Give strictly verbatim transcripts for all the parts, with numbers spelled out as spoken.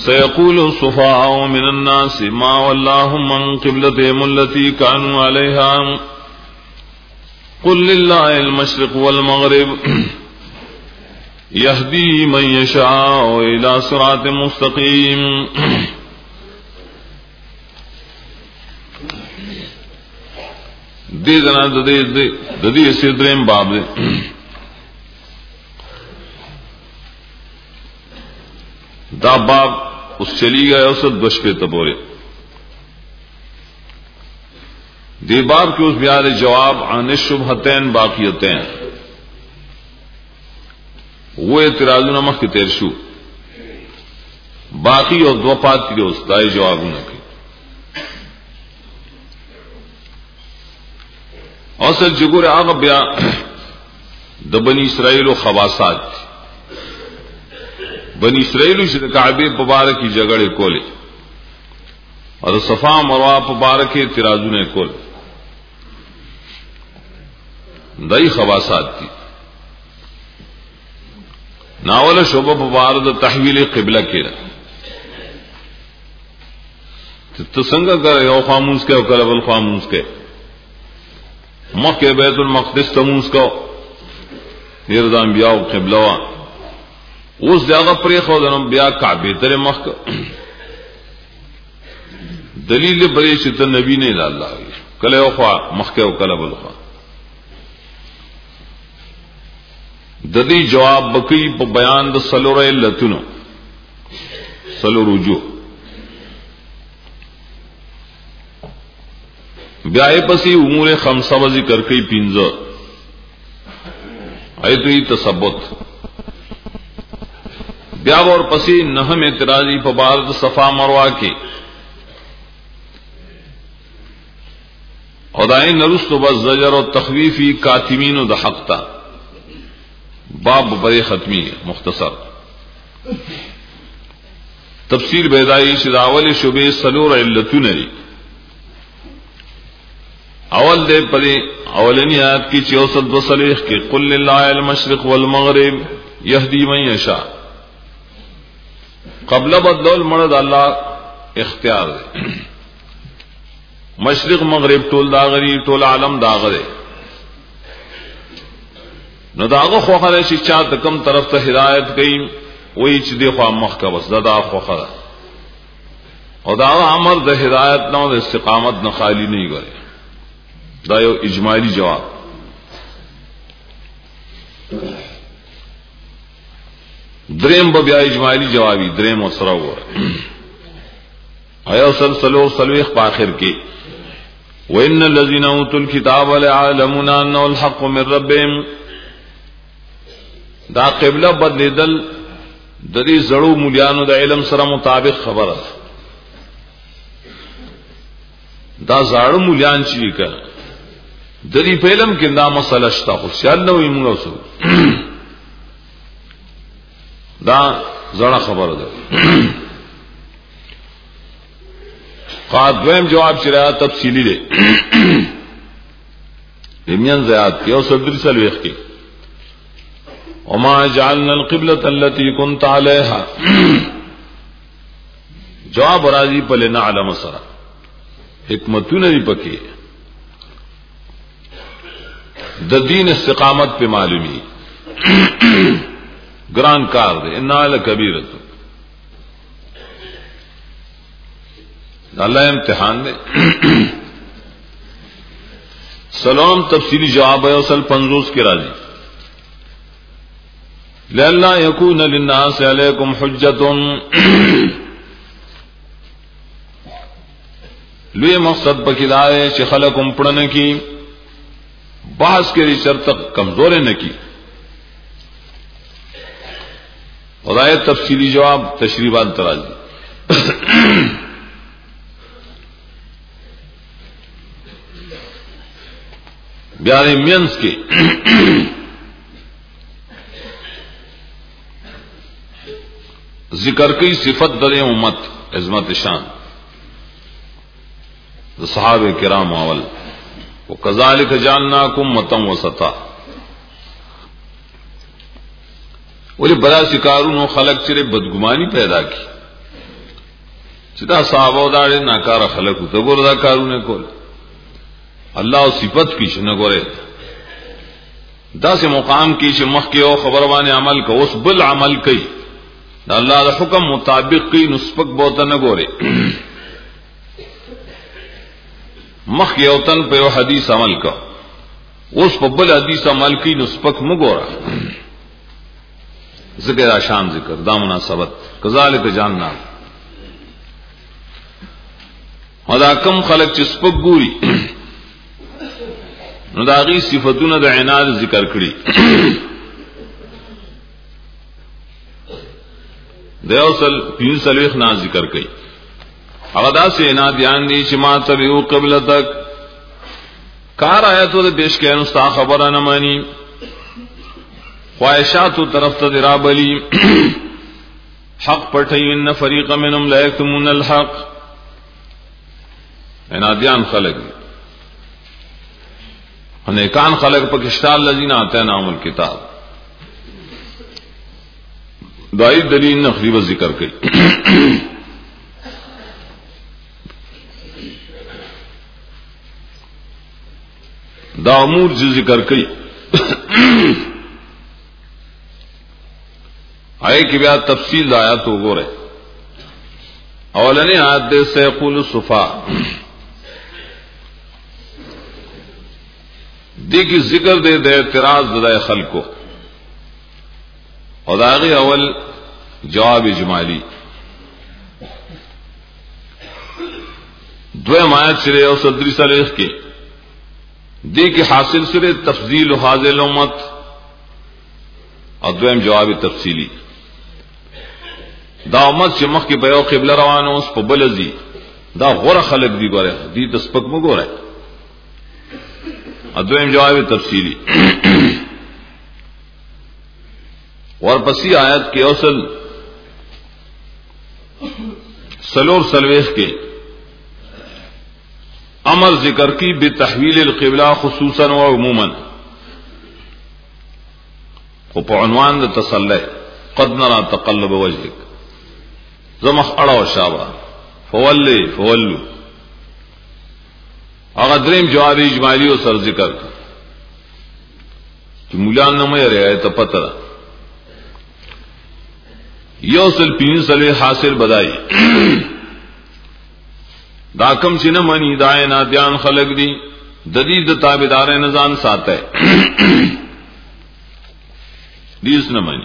سيقول السفهاء من الناس ما ولاهم عن قبلتهم التي كانوا عليها قل لله المشرق والمغرب يهدي من يشاء إلى صراط مستقيم. دې دنا د دې د دې سیدریم باب دې دا باب اس چلی گیا اس دوش پہ تبورے دی باب کے اس بیان جواب عن الشبہتین باقیتین وہ اعتراضون مخ کی تیر شو باقی اور دو پات کی اس دائی جوابوں نے کی اصل جگور آغا بیا د بنی اسرائیل و خواصات بنی اسرائیل سے کعبے مبارک کی جگڑے کولے اور صفا مروہ مبارک اعتراضوں نے کول دئی خواصات تھی ناول شعبہ مبارک تحویل قبلہ کے تسنگ کر یو خاموس کے کلب الخاموس کے مخ کے بیت المقدس تموس کو نردان بیاو قبلہ اس جگہ پر خودن بیا کعبے تر مخ دلیل بری چت نبی نے اللہ کلے خوا مخ کے کلب الخوا ددی جواب بکی په بیان د سلور علتونو سلور رجوع بیا پسی امور خمسہ و ذکر کئی پینزو ایتوی تثبت بیا اور پسی نہم اعتراضی پبارد صفا مروہ کے خدائیں نرست و زجر و تخویفی کاتمین و دحقتا باب بڑے ختمی مختصر تفسیر بیدائی شداول شبے سلور علتون ری اول دے پدے اولنی آیت کی چوسط بصلیخ کے قل للہ المشرق والمغرب یہدی من یشاء قبل بدل مرد اللہ اختیار دے مشرق مغرب ټول داغری ټول عالم داغره نو داغه خوخه شي چا د کم طرف ته هدایت کئ وای چې دی خو مخ کا بس دا خوخه او دا امر د هدایت نو د استقامت نه خالی نه غره دا یو اجمالی جواب دریم بیا اجمالی جوابی دریم وسره و ایا سلسلو سلوخ په اخر کې وان الذين اوتوا الكتاب ليعلمون انه الحق من ربهم دا قبلہ بدلیدل د دې زړو مولیانو د علم سره مطابق خبره دا زړو مولیان چې کړه د دې په علم کې دا مسله شته خو شال نو یې موږ وسو دا زړه خبره ده قادویم جواب چرا تفصیلی دے امین زیاد کی اور صدر سلویخ کی وما جعلنا القبلة التي كنت عليها جواب راضی پلے نعلم سرا حکمتون دی پکی د دین استقامت پہ معلومی گران کار دے انہا لکبیرت اللہ امتحان دے سلام تفصیلی جواب ہے اصل پنزوس کے راضی لئلا یکون للناس علیکم حجت لوی مقصد بکلائے چھ خلقم پڑھن کی بحث کے ریچر تک کمزور نہ کی خدای تفصیلی جواب تشریبان تراضی بیارے مینس کے ذکر کی صفت در امت عظمت شان صحابہ کرام اول وکذالک جعلناکم امة وسطا ولی بڑا شکارون و خلق چرے بدگمانی پیدا کی چې دا صحابه دا ډېر ناکاره خلک وو ته ګور دا کارونه کول الله صفت کې شنه ګوره دا سه مقام کې چې مخ کې او خبر باندې عمل کو اوس بل عمل کوي دا الله د حکم مطابق کې نسبت بوته نه ګوره مخ یو تن په یو حدیث عمل کو اوس په بل حدیث عمل کې نسبت مګوره ذکر شان ذکر دا مناسبت کذالک جاننا ودا کم خلق چې سپک ګوري نو دا غي صفاتونه د عناد ذکر کړي د اوصل پیوسلوخ نه ذکر کړي هغه دا سه عناد یان دي چې ما تبعو قبلتک کار آیاتو د پیش کینو ستا خبره نه مانی خواہشاتو طرف ته درابلی حق پټین فریق منهم لا یکتمون الحق عنادیان خلق انیکان خلق پاکستان الذین آتیناهم الکتاب دای دلیل نخری و ذکر کړي دا امور ذکر کړي آئے کی بیا تفصیل آیات وګوره اولنی آیات دے سیقول الصفا دی کی ذکر دے دے اعتراض دے خلقو اور داغی اول جواب اجمالی دویم آیت سرے اور صدری سلیخ کی دی کی حاصل سرے تفضیل حاضر امت اور دویم جواب تفصیلی دا امت چې مخ کې په یو قبله روانه اوس په بل ځي دا غوړه خلق دی ګوره دي تسبق مو ګوره ادویم جواب تفصیلی ورپسې آیت کې اوصل سلور سلويخ کې امر ذکر کی بتحویل القبلہ خصوصا و عموما خو په عنوان د تسلی قد نرى تقلب وجهك زمخ اڑاو شابه فولی فولو اغا دریم جواب اجمالی و سر ذکر کہ مولان نمو یا رعایت پتر یو سل پین سلوی حاصل بدائی دا کم چی نمانی دائے نادیان خلق دی ددید تابدار نظام ساتا ہے دیس نمانی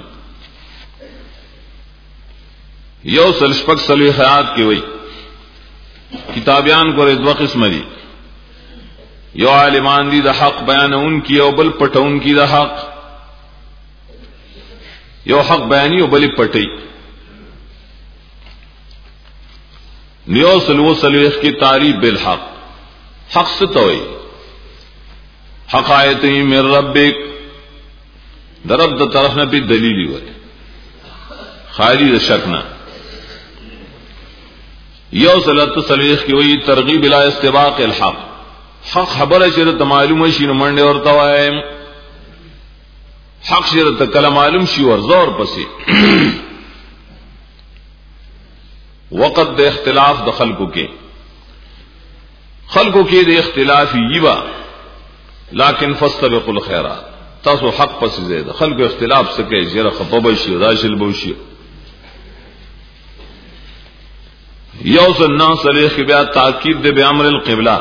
یو سلشپک سلوی خیات کی وئی کتابیان کو دو قسم دی یو عالمان دی دا حق بیان ان کی او بل پٹا ان کی دا حق یو حق بیانی او بل پٹی نیو سلو سلویخ کی تعریف بالحق حق ستوئی حق آیتی من ربک درب دا طرف نہ بھی دلیلی ہوئے خالی دا شکنا یو صلات سلیخ کی وہی ترغیب الى استباق الحق حق خبر شرط معلوم شي نو منډه ورته وایم حق شرط کله معلوم شي ور زور پسې وقت د اختلاف د خلقو کې خلقو کې د اختلاف یبا لیکن فاستبقوا الخيرات تاسو حق پسې زید خلقو اختلاف سکه جره خطبه شي راشل بو شي یوز الناس علیہ بیا تاکید دے بامر القبلہ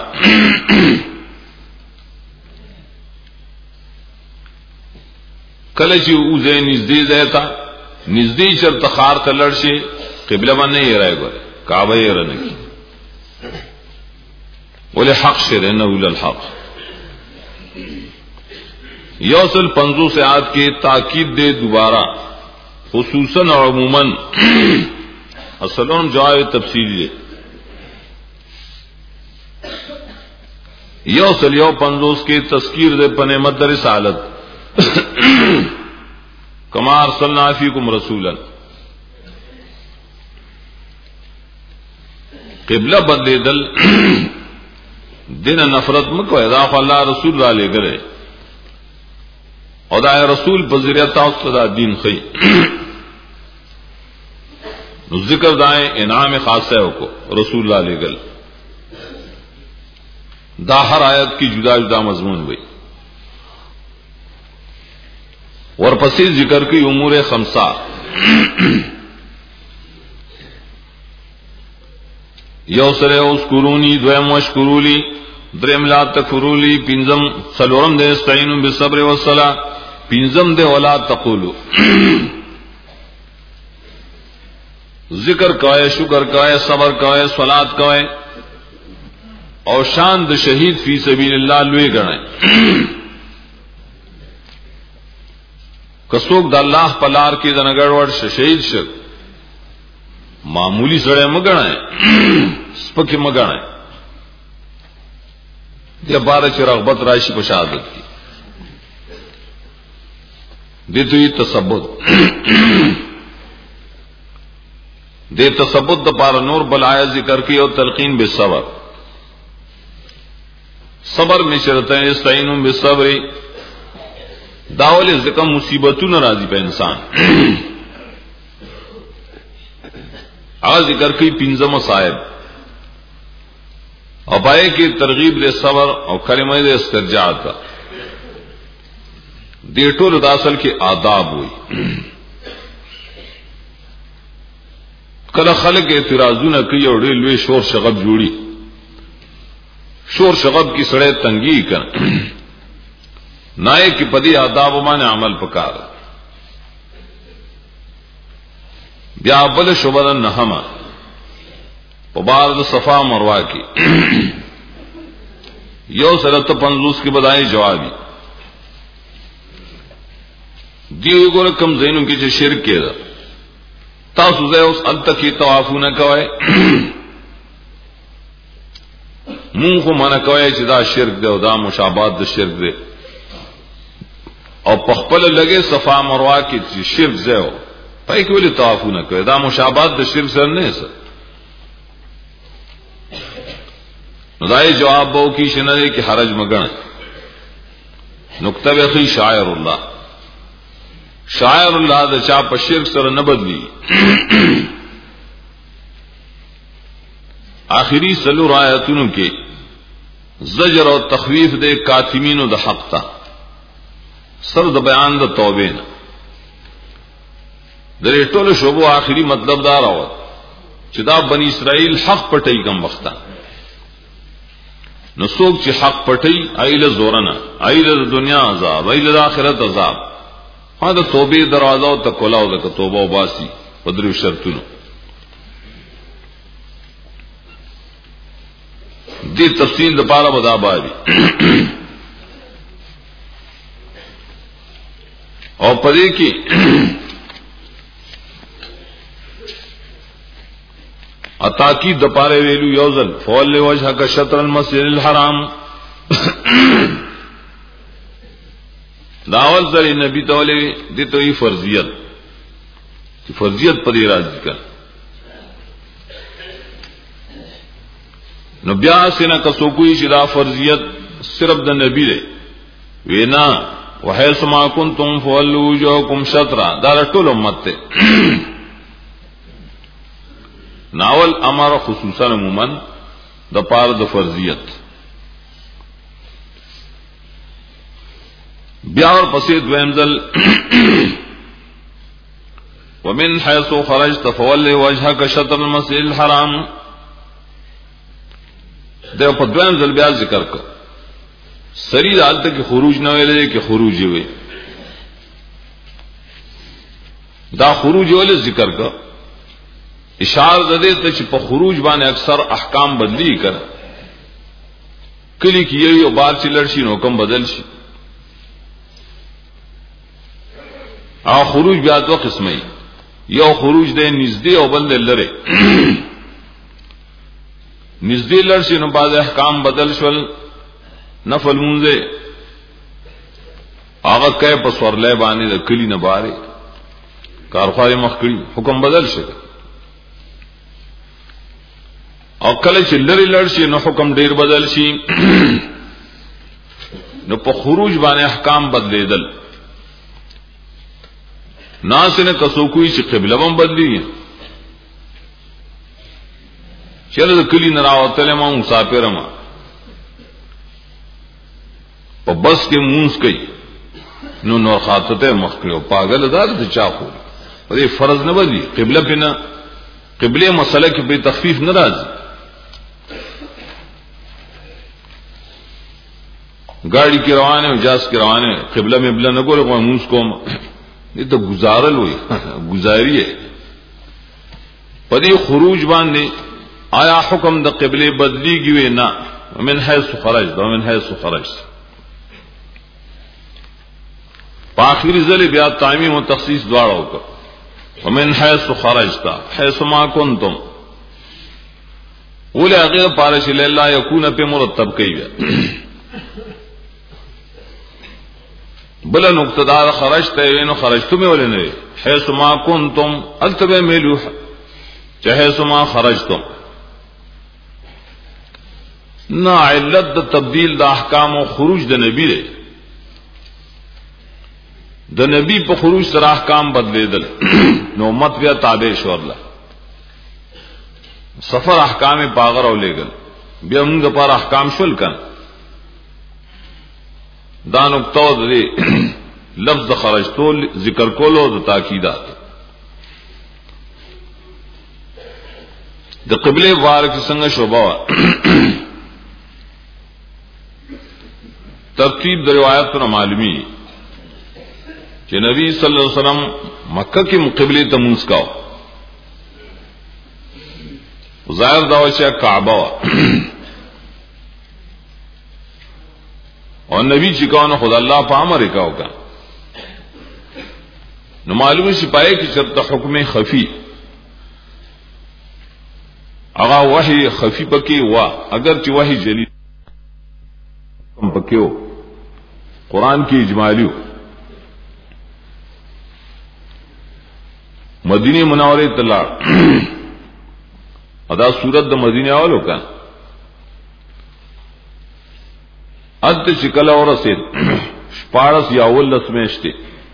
کله چې اوځه نږدې ځایتا نږدې چرته خار ته لړشي قبله باندې یې راځي کعبه یې رنګي ولې حق شر انه للحق یوصل پنځو ساعت کې تاکید دے دوبارہ خصوصا اور عموما اصلون جواب تفصیلی یو سل یو پنځوس کې تذکیر دے پنے مدر رسالت کما ارسلنا فیکم رسولا قبلہ بدلے دل دین نفرت مکو ادا اللہ رسول را لے گرے ادا رسول بذریعہ تاسو دا دین خی نو ذکر دائیں انعام خاصہ کو رسول اللہ علیہ گل دا ہر آیت کی جدا جدا مضمون ہوئی ورپسی ذکر کی امور خمسہ یو سرے اسکرونی دویم وشکرولی درم لا تکفرولی پینزم سلورم دے استعینوا بالصبر والصلاة پینزم دے ولا تقولو ذکر کوئے شکر کوئے صبر کوئے صلاة کوئے اور شان د شہید فی سبیل اللہ لوی گنے کسوک د اللہ پلار کی دنگڑ وڑ شہید شک معمولی سڑے مگنے سپکی مگنے دیا بارہ چی رغبت رائشی پر شہادت کی دیتو یہ تثبت دے تثبت دا پارا نور بلآیا ذکر کی اور تلقین بالصبر صبر میں شرطیں استعینوا بالصبر داول ذکر مصیبتوں ناراضی پہ انسان آ ذکر کی پنزم صاحب ابائے کی ترغیب دے صبر اور کلمہ دے استرجاع کا دیٹو رداسل کے آداب ہوئی کل خلق اعتراضوں نہ کی اور ریلوے شور شغب جوڑی شور شغب کی سڑے تنگی کر نائے کی پدی آداب مان عمل پکار بیا بل شبدن نہما پبارد صفا مروا کی یو سرت پنزوس کی بدائی جوابی دیو گور کم زینوں کی جو شرک کے دا تاسو زے اس انت کی توافو نہ کوئے مون کو منع کوئے چی دا شرک دے او دا مشابات دا شرک دے او پخپل لگے صفا مروا کی چی شرک زے ہو پائی کوئی توافو نہ کوئے دا مشابات دا شرک سر نہیں سر ندائی جواب باو کی شنرے کی حرج مگن نکتب اخی شاعر اللہ شاعر اللہ دا چاپ شرک سر نہ بدلی آخری سلو رایتون کے زجر اور تخویف دے کاتمین و دا حق تا سر دا بیان دا توبین در ٹول شعبو آخری مطلب دار آوت چدا بنی اسرائیل حق پٹئی کم وقتا نسوک چی حق پٹئی ایل زورنا ایل دنیا عذاب ایل آخرت عذاب ہاں دا توبے دروازہ تا کلاو دا توبہ و باسی پدریو شرطنو دی تفصیل دا پارا بدا باری اور پدے کی اتاکی دپارے ویلو یوزل فول وجہ کا شطر المسجد الحرام داول سر نبی تولے دیتو ہی فرضیت فرضیت پدی راضی کا نو بیا سینا کسو کوئی شدا فرضیت صرف دا نبی دے وینا وحیث ما کنتم فولو وجوہکم شطرا دارا طول امت تے ناول امر خصوصا عموماً دا پار دا فرضیت بیا اور پسید ویمزل ومن حیث خرجت فول وجہک شطر المسجد الحرام دے پا دویم ذل بیا ذکر کر سری دالت کی خروج نہ ویلے کہ خروج ہوئے دا خروج والے ذکر کر اشار دے تچ پا خروج بانے اکثر احکام بدلی کر کلی کی یہی و بار چی لڑشی نو حکم بدل شی آ خروج بیا دو قسمئی یو خروج دے نزدے او بل دے لرے نزدې لرشي نو باز احکام بدل شول نفل مونږه هغه کای په سورلې باندې د کلی نه باره کارخواري مخکړي حکم بدل شي او کله چې لری لرشي نو حکم ډیر بدل شي نو په خروج باندې احکام بدلیدل ناسنه کسو کوئی چې قبله هم بدلی چله د کلی نراوتل ما مسافر ما په بس کې مونږ کوي نو نور خاطته مخکلو پاگل دار ته چا خو په فرض نه ودی قبله بنا قبله مسله کې به تخفیف نه راځي گاڑی کی روانه او جاس کی روانه قبله مبله نه ګور کوم موږ کوم دې ته گزارل وي گزاریه په دې خروج باندې آیا حکم د قبله بدلیږي وي نه ومن حيث خرج دا ومن حيث خرج په اخري ځل بیا تعمیم او تخصیص دواړه وکړه ومن حيث خرجت حيث ما كنتم ولې هغه پارش الله يكون په مرتب کوي بل نقطه دار خرجت وینو خرجتم ولنه حيث ما كنتم التبه ملوح حيث ما خرجتم نا علت د تبديل د احکام او خروج د نبی دی د نبی په خروج سره احکام بدلیدل نو امت بیا تابع شورله سفر احکام پاغر او لګل بیا موږ پر احکام شول کن دا نقطه دی لفظ خرجتو ذکر کولو د تاکیدات د قبله وار کی څنګه شوبه ترتیب د روایتونو معلومی کہ نبی صلی اللہ علیہ وسلم مکہ کی قبلے تموز کا ظاہر دعوی کعبہ اور نبی چکاؤ نے خدا اللہ پا امر کا ہوگا نو معلوم سپاہی کی شرط حکم خفی اغا وحی خفی پکی ہوا اگرچہ وحی جلی پکے ہو قرآن کی اجمالی ہو مدینه منوره تلار ادا صورت د مدینه اولو کا اد چکل اور سید شپارس یا ولس میشته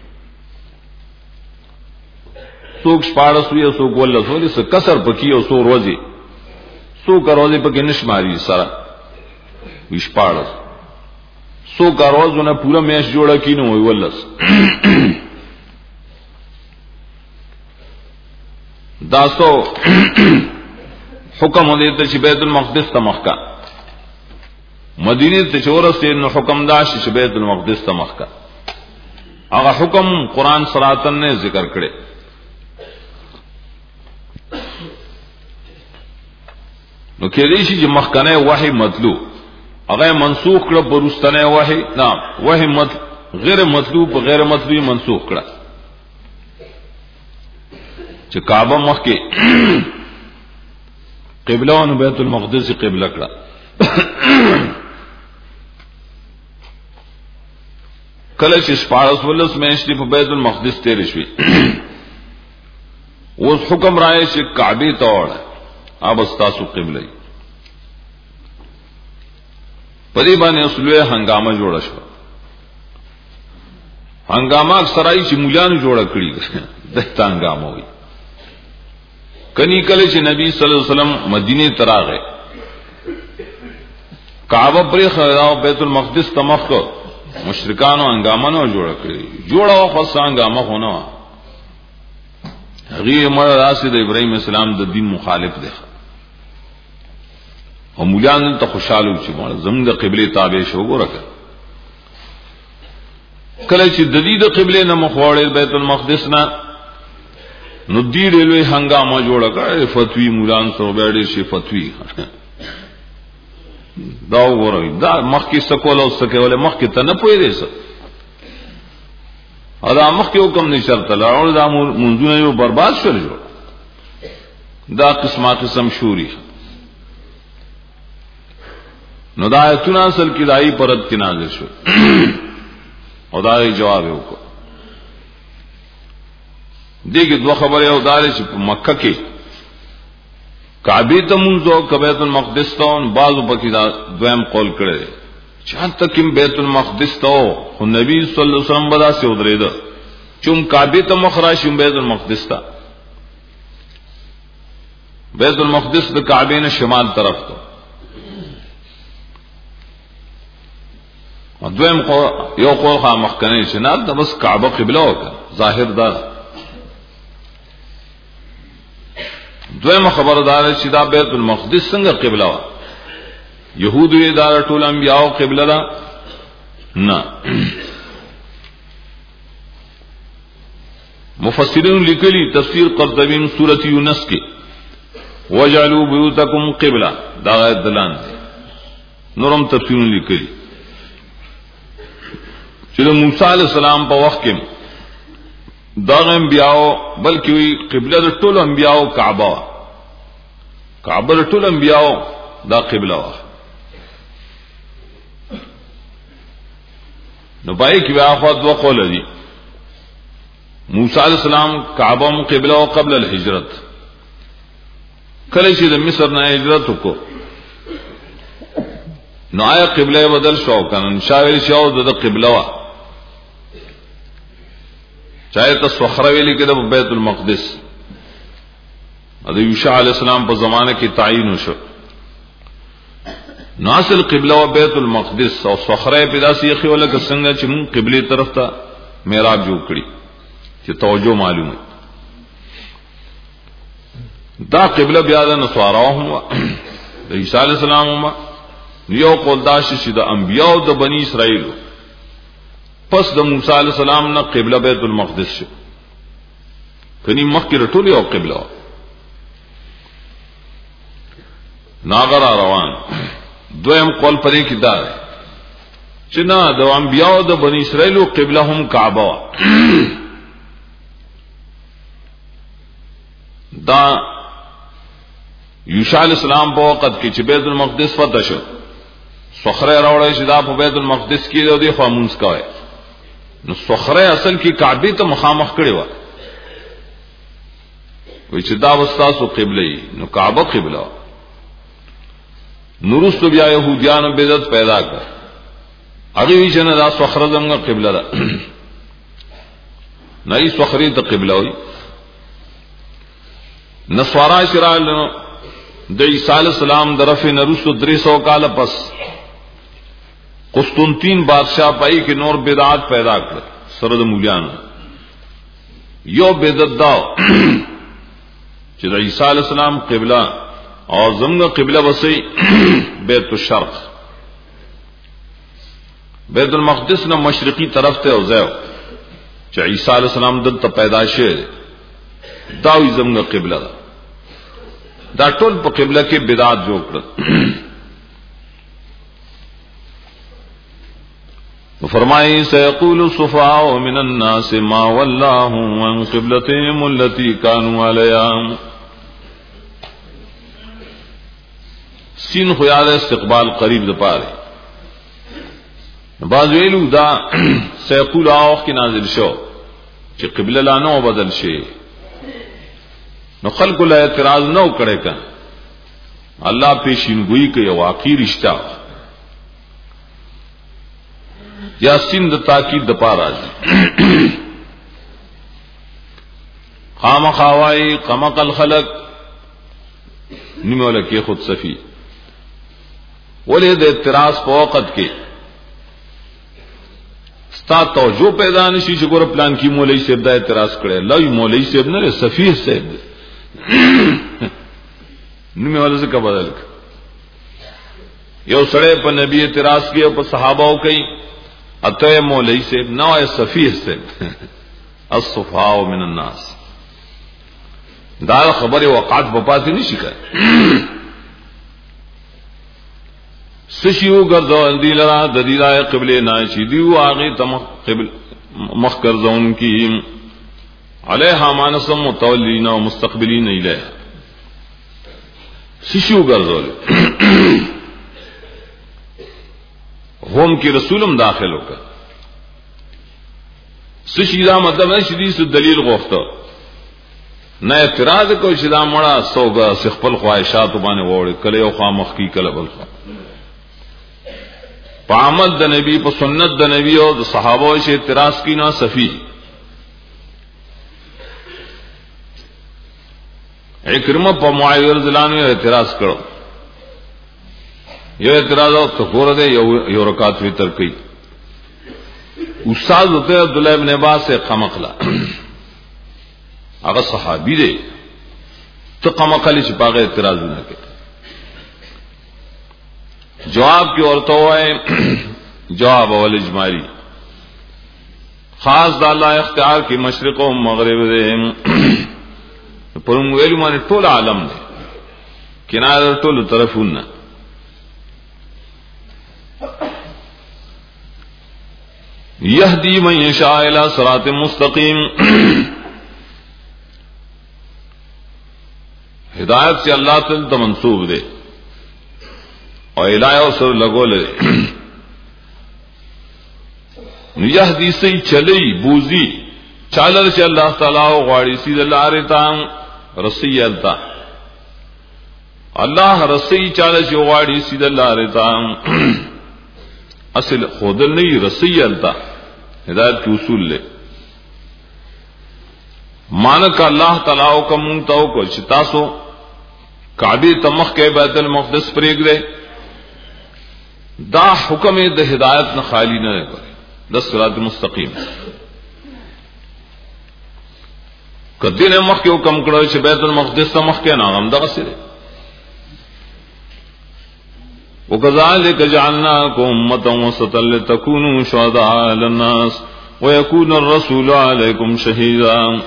سوک شپارس وی سوک ولس ولی س کسر پکی او سو روزی سو کروزی پکی نشماری سرا وشپارس سو کروزونه پورا میش جوړه کینو وی ولس داسو حکم دیتا چې بیت المقدس ته مخکا مدینه ته چورسته نو حکم داش چې بیت المقدس ته مخکا هغه حکم قران صراطن نے ذکر کړي نو کې دې چې مخکنه وحی مطلوب هغه منسوخ کړه پرستنه وحی نه وحی مت غیر مطلوب غیر مطلوب منسوخ کړه چې کعبه مخ کې قبله او بیت المقدس قبله کړه کله چې سپارس ولس مېشتي په بیت المقدس تیر شوی اوس حکم راځي چې کعبه ته وړه اب استاسو قبله پدې باندې اصله هنګامه جوړه شو هنګامه اکثرای چې مولانو جوړه کړی دغه هنګامه وي کنی کله چې نبی صلی الله علیه وسلم مدینه تراغه کعبه پر خلاو بیت المقدس تمخ مشرکانو هنګامانو جوړ کړی جوړه خاصه هنګامه هونه هغه مر راشد ابراهيم اسلام د دین مخالف دی او مولان ته خوشاله چې مړ زموږ د قبله تابع شو ګورکه کله چې د دې د قبله نه مخوړل بیت المقدس نه نو دی ریلوی هنګامه جوړه کړه فتوی مولان سره بیړې شي فتوی دا وره دا مخکې سکول او سکول مخکې ته نه پوي دي څه ادا مخکې حکم نه شرط لاول دا منځونه یو برباد شول جوړ دا قسمه قسم شوري نو دا ایتونه اصل کې دای پرد کې نازل شو او دا جواب وکړه دیگه دو خبره او دار چې په مکه کې کعبه ته منځو بیت المقدس ته بعضو پکې دا دویم قول کړي چې ته کوم بیت المقدس ته خو نبی صلی الله علیه وسلم بدا سي ودرېده چوم کعبه ته مخراشم بیت المقدس ته بیت المقدس د کعبه نه شمال طرف ته. دویم خو یو خو خا مخکنی شنات د بس کعبه قبله وکړه ظاهر دا. دویم خبردار چې دا بیت المقدس څنګه قبله وا. يهود یې دا ټول انبیاء قبله دا نه. مفسرین لیکلي تفسیر قرطبی سورۃ یونس کې وجعلوا بيوتكم قبلة دا آیت دلان دی. نورم تفسیر لیکلي چې موسی علیہ السلام په وخت کې دا انبیاء بلکې قبله د ټول انبیاء کعبه کعبه د ټول انبیاء دا قبله وا. نو پای کې بیا خو دوه قول دي. موسی علیہ السلام کعبه مو قبله او قبل الهجرت. کله چې د مصر نه هجرت وکړو نو آیا قبله بدل شو کنه شاویل شو د قبله وا. چاہے ته صخره ویلي کې د بیت المقدس د یوشع علیہ السلام په زمانه کې تعین وشو. نو اصل قبله و بیت المقدس او صخره په داسې یخي ولکه څنګه چې مون قبله طرف ته محراب جوړ کړی چې توجه معلومه. دا قبله بیا د نصاراهم و د عیسی علیہ السلام هم یو قول دا چې د انبیاء د بنی اسرائیل پس د موسی علیہ السلام نه قبله بیت المقدس شو. کني مخکې رټول یو قبله ناغر روان. دویم قول پرې کې دا چې نه د انبیاء د بنی اسرائیل قبله هم کعبه دا یوشع علیہ السلام په وخت کې چې بیت المقدس فتح شو صخره راوړی چې دا په بیت المقدس کې دی خو مونږ کوي. نو صخره اصل کې کعبه ته مخامخ کړي و وای چې دا وستاسو قبله ای. نو کعبه قبله نورستو بیا يهوديان بدعت پیدا کړ. هغه وی چې نه دا صخره زموږ قبله ده نه ای صخره ته قبله وای. نصارا شرال د عیسی علیہ السلام درفه نرسو درې سو کال پس قسطنطین بادشاہ پای کې نور بدعات پیدا کړ سره د مولیان. یو بدعت دا چې د عیسی علیہ السلام قبله او زموږ قبله وسی بیت الشرق بیت المقدس نه مشرقي طرف ته اوځو چې عیسی علیہ السلام دلته پیدا شوه دا وي زموږ قبله ده. دا ټول په قبله کې بدعات جوړ کړل. فرمایي سيقول الصفاء من الناس ما ولاهم عن قبلتهم التي كانوا عليها. سین خو یاد استقبال قریب د پاره بعض ویلو دا سيقول اوخ کې نازل شو چې قبله لا نو بدل شي. نو خلق له اعتراض نو کړي کا الله پیشینګوئی کوي واقعي رشتہ یا سین د تاکید د پاره خامخوای قمقل خلق نیمه لکه خود صفی ولې د اعتراض په وخت کې ستا توجه پیدا نشي چې ګور پلان کې مولوی صاحب دا اعتراض کړي. لای مولوی صاحب نه صفی صاحب نیمه ولې څه بدل یو سړی په نبی اعتراض کوي او په صحابه کوي اته مولوی صاحب نو صفی صاحب الصفاء من الناس. دا خبره وقعت په پاتې نشي کوي. سشیو ګرځول دی لرا د دې لای قبله نه شي دیو هغه تم قبل مخ ګرځون کی علیها مانسم متولین او مستقبلین الیها. سشیو ګرځول هم کې رسولم داخل وکړه. سشی دا مطلب نه شدي سو دلیل غوښته نه اعتراض کو چې دا مړه سوګه خپل خواهشات باندې وړي کله یو خامخ کی کله بل خوا په عمل د نبی په سنت د نبی او د صحابه شي اعتراض کینا صفی. اکرمه په معاویه رضی الله عنه اعتراض کړو. یو اعتراض او تکور ده یو یو رکعت وتر کوي. استاد ہوتے عبداللہ ابن عباس سے قمقلا هغه صحابي دی ته قمقلی چې پاغه اعتراض نه کوي. جواب کی اورته وای جواب اول اجمالی خاص د الله اختیار کی مشرق او مغرب دی پرم ویلو باندې ټول عالم دی کناره ټول طرفونه یهدی من یشاء الی صراط مستقیم ہدایت سے اللہ تعالی ته منسوب دے اور الہ سر لگول دے یهدی سی چلی بوزی چالر چې الله تعالی غواړي سید الله رتام رسی التا الله رسی چالر چې غواړي سید الله رتام اصل خودل نہیں رسی التا ہدایت کے اصول لے مانک اللہ تعالی کا منتو کو چتاسو کعبے تمخ کے بیت المقدس پریگ دے دا حکم د ہدایت نہ خالی نہ کرے دس صراط مستقیم کدی نے مخ کے حکم کرو چې بیت المقدس تمخ کے نام دا سره وكذلك جعلناكم أمة وسطا لتكونوا شهداء على الناس ويكون الرسول عليكم شهيدا.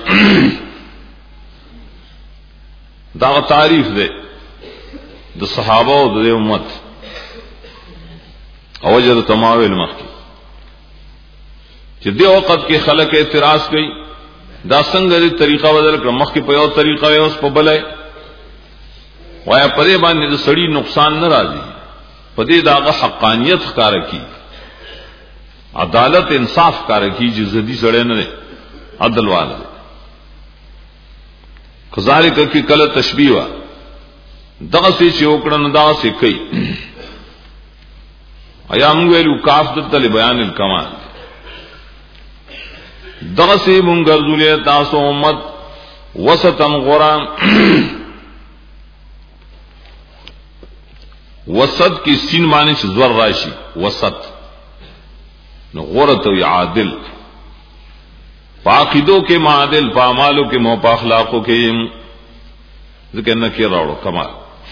دا تعریف دے د صحابہ او د امت اوجر تماویل مخکی چې دی وخت کې خلک اعتراض کوي دا څنګه دې طریقہ بدل کړ مخکی په یو طریقہ وي اوس په بلای وایا پرې باندې د سړی نقصان نه راځي پدې داغه حقانیت ښکار کی عدالت انصاف ښکار کی چې زدي سړی نه عدل والا کذالک کی کله تشبیہ وا دغه چې وکړه دا څه کوي ایام ویلو کاف د بیان الکمال دغه څه مونږ ګرځولې تاسو امت وسطن غرام وسط کی سین معنی سے زور راشی وسط نو غورت و عادل پاقیدوں کے معادل پامالوں کے موپا اخلاقوں کے ذکر نہ کیا راوڑو کمال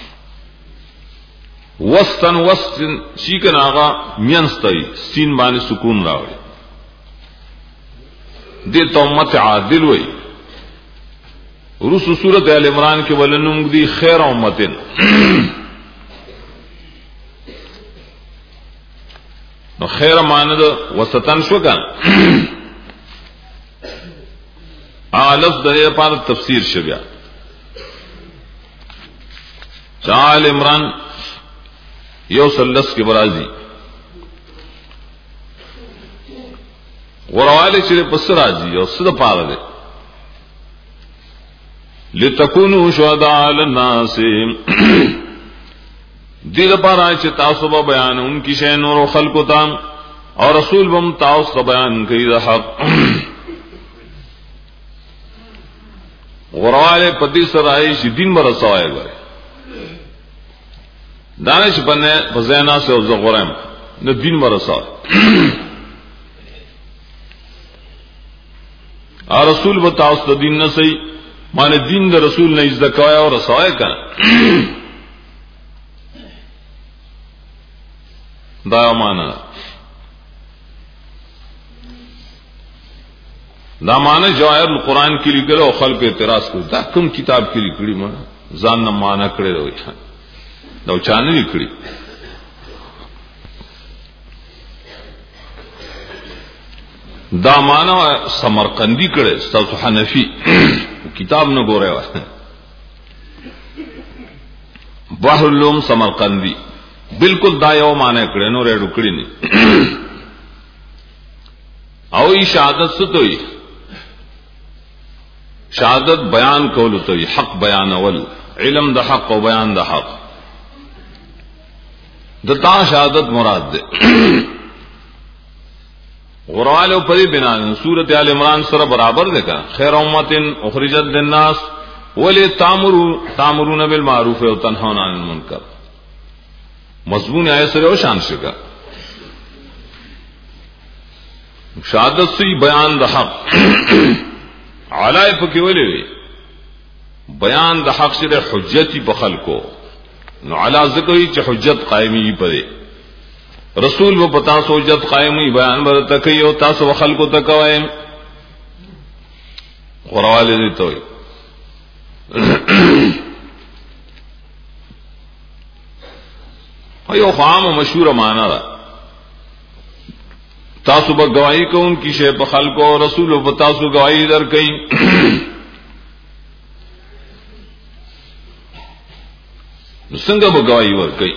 وسطن وسطن شیکن آغا مینستوی سین معنی سکون راوڑی دے تو امت عادل وئی رسو صورت آل عمران کے ولنم دی خیر امتن نو خیر ماند وسطن شو کان آلف دے پار تفسیر شبیا چال عمران یو سلس کے برازی غروالے چلے پس راجی اور صد پار دے لتکونوا شهداء علی الناس دل پارا چې تاسو به بیان ان کی شی نور خلق تام اور رسول بم تاسو بیان کوي د حق غرواله پدی سرای چې دین برسوای غره دانش بنه بزینا سے زغرم نو دین برسوای اور رسول به تاسو دین نه صحیح معنی دین د رسول نه ذکایا اور رسوای کړه دا معنی دا معنی جواهر القرآن کی لکھل او خلق اعتراض کو دا کوم کتاب کی لکھڑی ما ځان نه معنی کړی دوی دا چانه لکھڑی دا معنی سمرقندی کړي استاد حنفی کتاب نه ګوره واسطه بحر العلوم سمرقندی بالکل دا یو معنی کړي نو رې ډوکړي نه او ای شهادت ستوي شهادت بیان کول ته حق بیان اول علم د حق او بیان د حق دتا شهادت مراد ده غرالو پری بنا سورۃ آل عمران سره برابر ده کا خیر امتن اخرجت للناس ولی تامرون تامرون بالمعروف و تنهون عن المنکر مضمون آیت سره او شان شګه شهادت سی بیان د حق علای پکې ولې بیان د حق سره حجتی په خلکو نو علا ذکرې چې حجت قائمي پره رسول و پتا سو حجت قائمي بیان ورته کوي او تاسو خلکو ته کوي قرآن دې ته ایو خام مشهور معنا ده تاسو به گواہی کوون کی شی په خلکو رسول و تاسو گواہی در کوي څنګه به گواہی ور کوي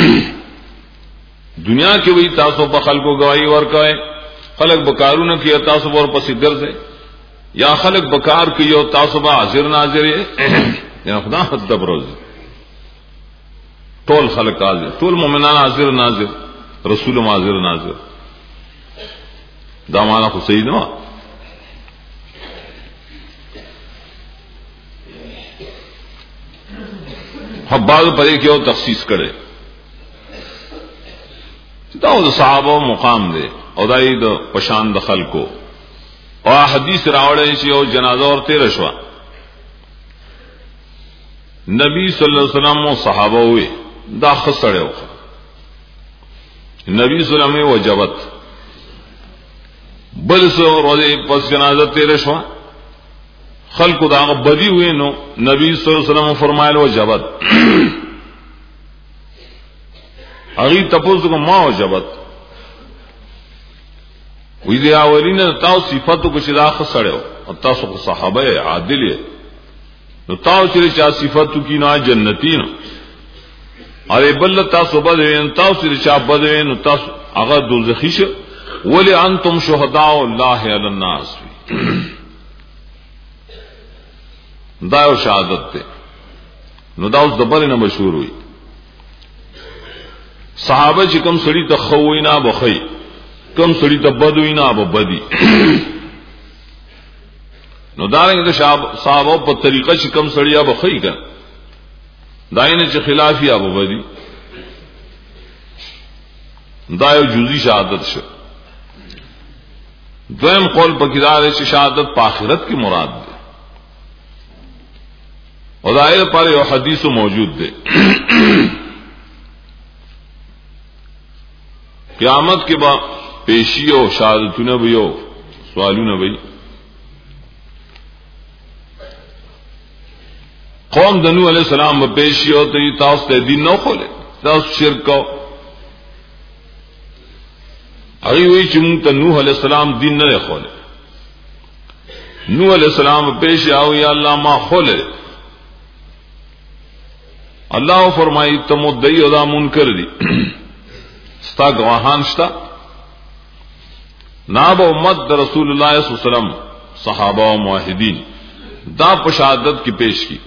دنیا کې وی تاسو په خلکو گواہی ور کوي خلک بکارونه کې تاسو ور پسې ګرځي یا خلق بکار کی او تاسو با حاضر ناظر یا خدا حد دبروز ټول خلق حاضر ټول مؤمنان حاضر ناظر رسول حاضر ناظر دا معنا خو صحیح نه حبال پرې کې او تخصیص کړي دا د صحابه مقام دی او دای د پشان د خلکو او حدیث راوړی چې او جنازه ورته رشوا نبی صلی الله علیه وسلم او صحابه وي دا خسړیو نبی صلی الله علیه وسلم وجبت بل سو ورته پس جنازه تیر شوا خلق دا بدی ہوئے نو نبی صلی الله علیه وسلم فرمایل وجبت اغي تاسو کو ما وجبت وی دی اولین تاسو صفاتو کو شدا خسړیو او تاسو کو صحابه عادل نو تاسو چې چا صفاتو کی نه جنتی نو اره بل تاسو بده تاسو چې چا بده نو تاسو هغه دوزخی شه ولی انتم شهداء الله علی الناس دا یو شهادت ده نو دا اوس د بل نه مشهور وي صحابه چې کوم سړي ته خوینا بخي کم سړی ته بدوینا ابو بدی نو دارنګ د صحابه په طریقه چې کم سړی ابو خیګه داینه چې خلافی ابو بدی دا یو جزئی شهادت شو دویم قول په کدار چې شهادت په آخرت کې مراد ده او دایره پر یو حدیث موجود ده قیامت کے بعد پیشی او شهادتونه به یو سوالونه به قوم د نوح علیہ السلام په پیشی او ته تاسو ته دین نه خوله تاسو شرک او هغه وی چې موږ ته نوح علیہ السلام دین نه خوله نوح علیہ السلام پیشی او یا الله ما خوله الله فرمایي تم دای او دا منکر دي ستا گواهان شتا ناب امت در رسول اللہ صلی اللہ علیہ وسلم صحابہ و موحدین دا په شهادت کی پیش کی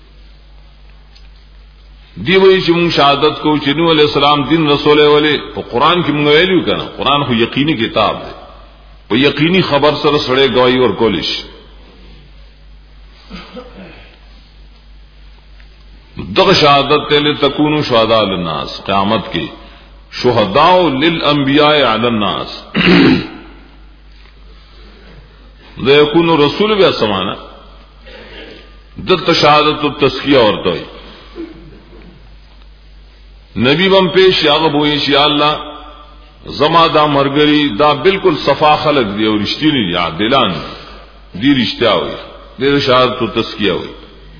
دی وی چې مون شهادت کو چې نو علیہ السلام دین رسول ولې په قران کې مونږ ویلو کنه قران خو یقیني کتاب دی په یقیني خبر سره سره گواہی ور کولیش دغه شهادت ته تکونو شهداء للناس قیامت کې شهداء للانبیاء علی الناس ده يكون رسول بیا سمانا دلتا شهادت و تسکیہ ورطوئی نبی بم پیش یا غبوئیش یا اللہ زما دا مرگری دا بالکل صفا خلق دی اور رشتی نہیں دی عادلان دی رشتہ ہوئی دی شهادت و تسکیہ ہوئی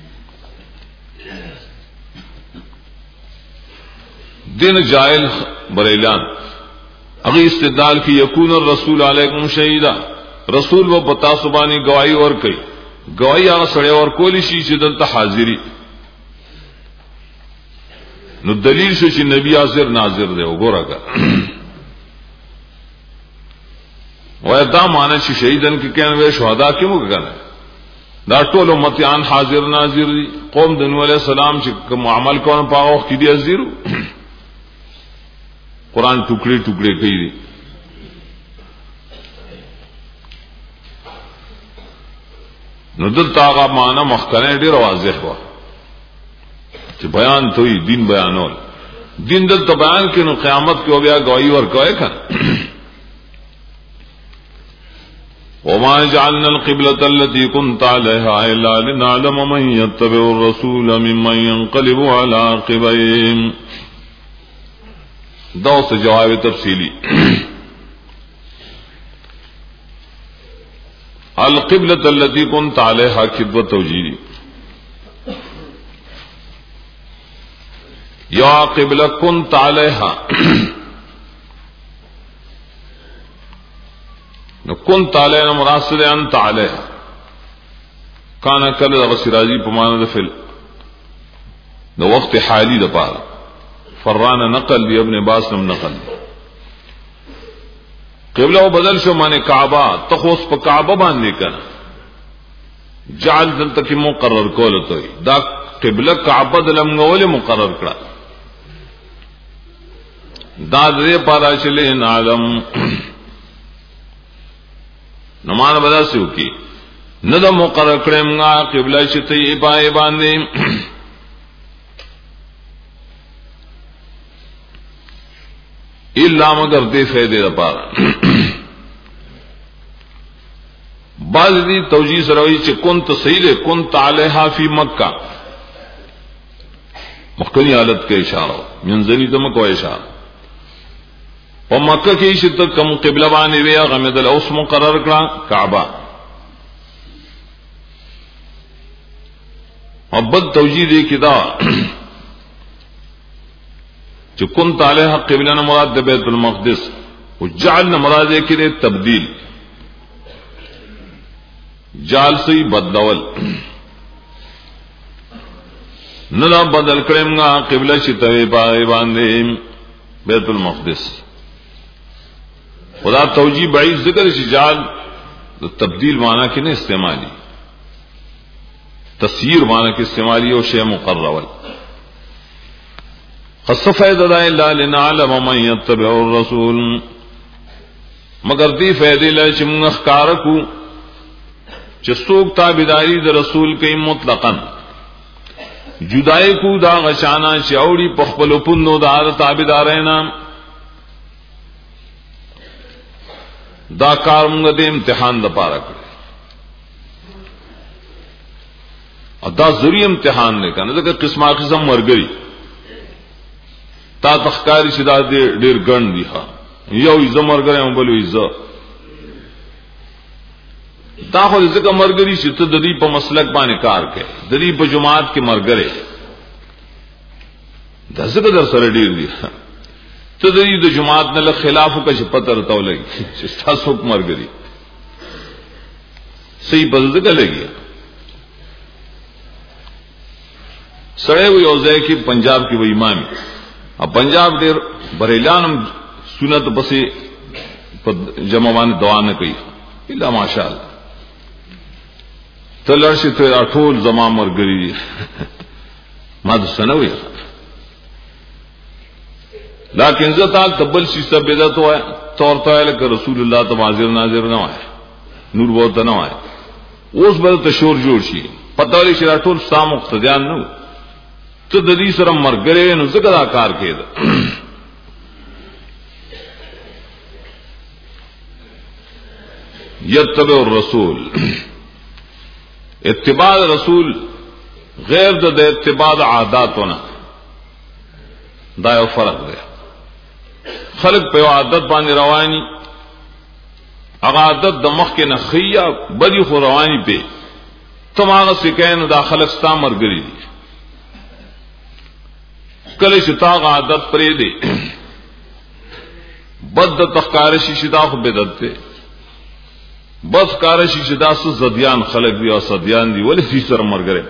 دین جائل بریلان اگی استدلال کی یکون الرسول علیکم شہیدہ رسول و پتا سبانی گواہی اور کئی گواہی هغه سره اور کولی شي چې دلته حاضری نو دلیل شو چې نبی حاضر ناظر دی وګورګه وای دا معنی چې شهیدن کې کینوي شهدا کې مو کنه دا ټول امتیان حاضر ناظر دي قوم د نوح علیہ السلام چې کوم عمل کوي په هغه کې دي حاضرو قران ټوکړي ټوکړي کوي. نو دلته هغه معنا مخکنه ډیر واضح و چې بیان توي دین بیانول دین دلته بیان کینو قیامت کې بیا گواہی ورکوي کنه وما جعلنا القبلة التي كنت عليها إلا لنعلم من يتبع الرسول ممن ينقلب على عقبيه دو سے جواب تفصیلی القبلة التي كنت عليها كذب توجیری یا قبلة كنت عليها نو كنت عليها مراسل انت عليها کانا کل دا غسرازی پمانا دا فل دا وقت حالی دا پارا فرانا نقل دی ابن عباس نم نقل دی قبلہ و بدل شو مانے کعبہ تخوص پا کعبہ باندے کنا جعل دلتا کی مقرر کولتوی دا قبلہ کعبہ دلمگولی مقرر کرا دا دے پارا چلے نعلم نمان بدا سے ہوکی ندا مقرر کریم گا قبلہ شتی پائے باندے اللہ مگر دے فیدے دا پارا بعض دی توجیہ سروی چے کنت سیدے کنت علیہا فی مکہ مخکنی حالت کے اشارہ منزلی دمکو اشارہ و مکہ کی شدت کم قبلہ بانی ویا غمد الاوس مقرر کرا کعبہ ابد توجیہ دے کدا جو کنت علیہ قبلہ مراد بیت المقدس و جعل مراد دے کہ تبدیل جعل سے بدلول نلا بدل کریم گا قبلہ شتوی پاگے باندے بیت المقدس خدا توجیہ بعید ذکر شجال تبدیل معنی کی نہیں استعمالی تسیر معنی کی استعمالی اور شیء مقرر خصف فائدہ الا لنعلم من يتبع الرسول مگر دی فائدہ لا چم اخکار کو چسوک تابعداری د رسول کی مطلقاً جدائی کو دا غشانہ شاوری پخپل پنو دار تابعدارینا دا کار مونږ د امتحان د پاره کړ او دا ضروری امتحان نه کنه دا قسمه قسم مرګري تا تخکاری شدا دې ډیر ګڼ دی ها یو ز مرګره بل وي ز دا خو ځکه مرګري چې ته د دې په مسلک باندې کار کوي د دې په جماعت کې مرګره دا ځکه در سره ډیر دی تو دې د جماعت نه خلاف کا پتر تو لګي چې تاسو مرګري صحیح بزدګ لګي سړی وي او ځای کې پنجاب کې وي امام ا پنجاب ډېر بریلانم سنت بسې په جمعوان دعا نه کوي الا ماشاءالله تلرشي ته ټول زما مرګري ما د سنوي لیکن ذات تبل سی سب بدعت ہوا طور طور کہ رسول اللہ تو حاضر ناظر نہ ہے نور بہت نہ ہے اس بل تشور جوړ شي پتہ لري چې ټول سام مقتدیان نو ته د دې سره مرګره نو څنګه دا کار کېد یتبع الرسول اتباع رسول غیر د اتباع عاداتونه دا یو فرق دی خلق په عادت باندې رواني هغه عادت د مخ کې نه خیا بدی خو رواني په تماغه سکین د خلق ستا مرګري دي کله چې تا عادت پرې دي بد تخکار شي شدا خو بدعت ده بس کار شي شدا سو زديان خلق دي او صديان دي ولې چې سره مرګره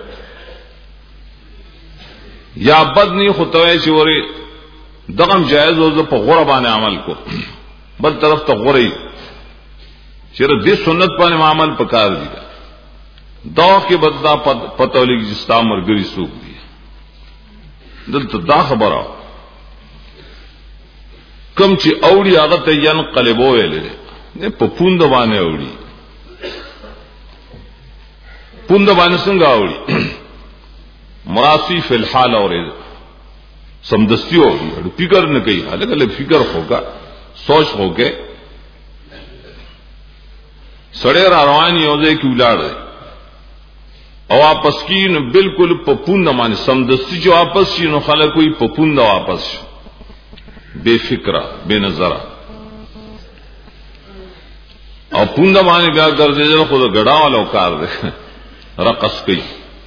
یا بد نه خو توای چې وری دغم جائز او په غره باندې عمل کو بل طرف ته غوري چیرې دې سنت باندې عمل پکار دي دا کې بددا پتو لګي چې ستا مرګري سوق دي دلته دا خبره کم چې اوړي هغه ته ین قلبو ویلې نه په پوند باندې اوړي پوند باندې څنګه اوري مراسي فی الحال اوري سمدستیو فکر نه کوي الګ الګ فکر ہوگا سوچ ہوګه سړی را روان یو ځای کې ولاړ او واپس کین بالکل په پوند باندې سمدستی چې واپس شي نو خلک وي په پوند واپس شي بے فکرہ بے نظرہ او پوند باندې بیا ګرځېدل خو د غډا والو کار دی رقص کوي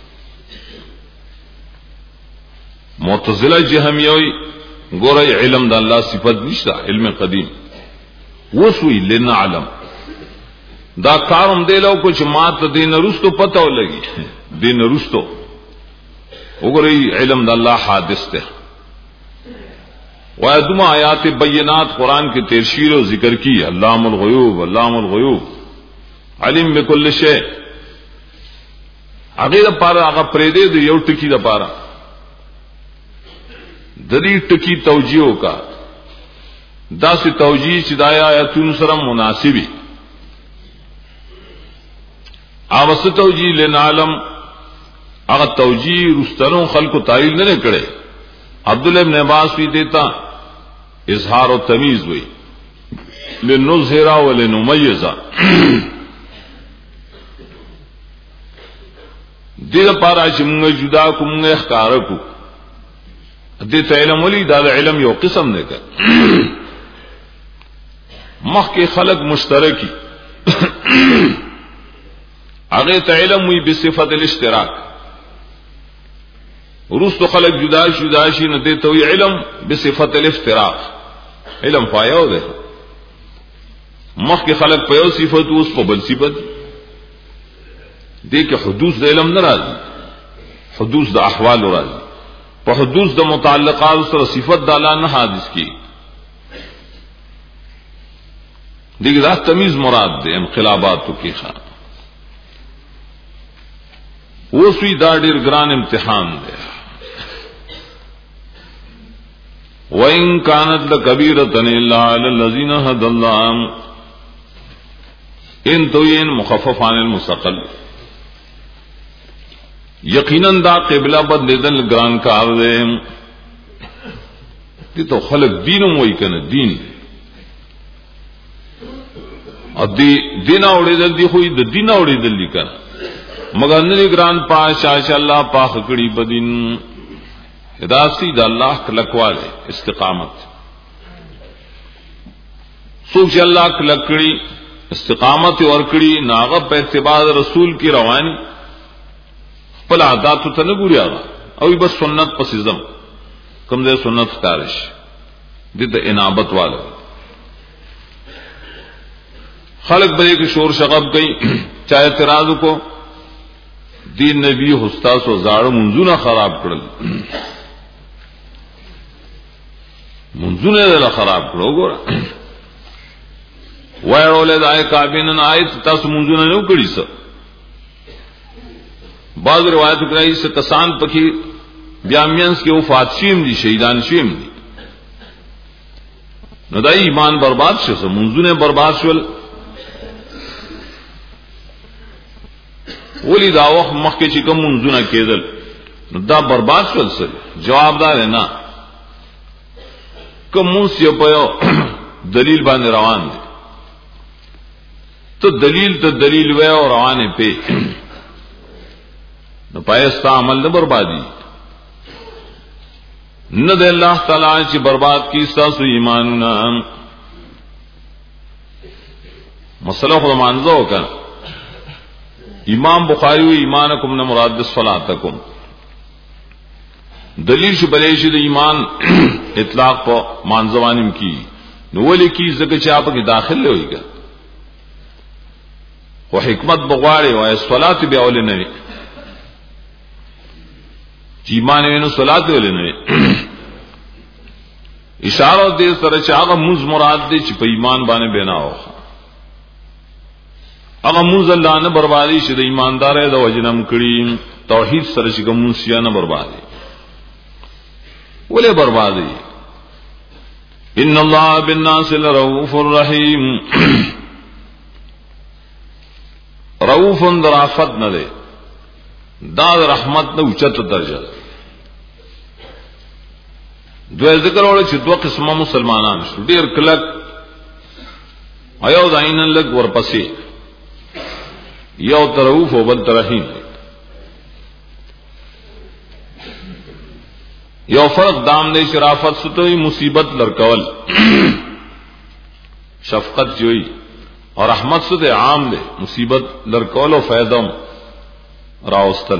معتزله جهمیوي ګورای علم د الله صفت نشته علم قدیم وسوي لنعلم دا کارم دی لو کو چې مات دین رستو پته ولګي دین رستو وګورای علم د الله حادث ده وادم آیات بینات قرآن کے ترشیر و ذکر کی علام الغیوب علام الغیوب علم بكل شیء هغه د پاره هغه پرې دی یو ټکی د پاره د دې ټکی توجیه کا دا سي توجیه چې د آیاتونو سره مناسبي اوسه توجیه لنعلم هغه توجیه رستنو خلق تعلیل نه کړي عبداللہ ابن عباس بھی دیتا اظہار و تمیز ہوئی لنظہرا ولنمیزا دید پارا چی منگا جدا کو منگا اخکارا کو دیتا علم ولی دا علم یو قسم دے کر مخ کے خلق مشترکی اغیت علم ہوئی بصفت الاشتراک ورستو خلق جدا جدا شي نه دیته وی علم بصفت الافتراق علم پایو ده مخکې خلق په یو صفت اوس په بل صفت دي کې حدوث د علم نه راځي حدوث د احوال راځي په حدوث د متعلقات سره صفت د الله نه حادث کی دغه راست تمیز مراد ده انقلاباتو کې ښه اوسوی دا ډیر ګران امتحان ده وَإِن كَانَتْ لَكَبِيرَةً إِلَّا عَلَى الَّذِينَ هَدَى اللَّهُ ان توین مخفف عن المستقل یقیناً دا قبلہ بدلیدل گران کار دے دی تو خلق دینم وی کنا دین اب دی دینا اوڑی دل دی خوی دا دینا اوڑی دل دی کنا مگر نلی گران پاش آشا اللہ پاک کڑی بدین اداسی دا اللہ کلکوالے استقامت سوچ اللہ کلکڑی استقامت ورکڑی ناغب پہ اتباع رسول کی روانی پل عاداتو تا نگوری آگا اوی بس سنت پسیزم کم دے سنت کارش دید انابت والا خلق بلے کی شور شغب گئی چاہے اعتراض کو دین نبی حستاس و زاڑ منزونہ خراب کرل منزونہ دل خراب کرو گورا ویرولے دائے کابینن آیت تاس منزونہ نیو کری سا بعض روایت کرائی سے کسان پکی بیامینس کے وفات شیم دی شہیدان شیم دی ندائی ایمان برباد شو سا منزونہ برباد شول ولی دا وقت مخ کے چکم منزونہ کیدل دا برباد شول سا جواب دار ہے نا کم منس یو پیو دلیل باندې روان دی تو دلیل تو دلیل وے اور روان پہ نہ پایستا عمل نہ بربادی نہ دے اللہ تعالی چی برباد کی ساسو ایماننا مسئلہ خود مانزو کا امام بخاری و ایمانکم نہ مراد صلاتکم دلیل شو بلیشی دا ایمان اطلاق پا مانزوانیم کی نوولی کی زکر چاپ کی داخل لے ہوئی گا وہ حکمت بغوارے وائے صلاة بے اولی نوی ایمان وینو صلاة بے اولی نوی اشارہ دے سر چاگا موز مراد دے چی پا ایمان بانے بینا ہو اگا موز اللہ نے بربادی شد ایماندار ہے دا وجنم کریم توحید سر چکا موسیہ نہ بربادی ولے بربادی ان اللہ بالناس لرؤوف الرحیم رؤوف درافت نہ دے دا رحمت نه اوچت درجه دوی ذکر وړي چې دوه قسمه مسلمانان شو ډیر کلک ایو داین لګ ورپسې یو تروف او بل ترحیم یو فرق دام دې شرافت ستوي مصیبت لړکول شفقت جوئی اور رحمت ستوي عام دې مصیبت لړکول او فائدہ راوستل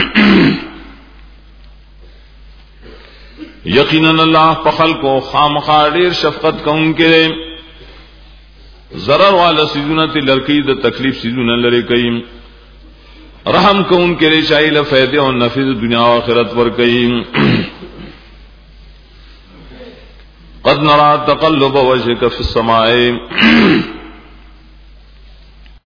یقینا اللہ په خلقو خامخا ډیر شفقت کوونکی ضرر والا سيزونه ته لړکی د تکلیف سيزونه لری کوي رحم کوونکی لري شایله فائدې او نفع د دنیا او آخرت ور کوي قد نرى تقلب وجهك في السماء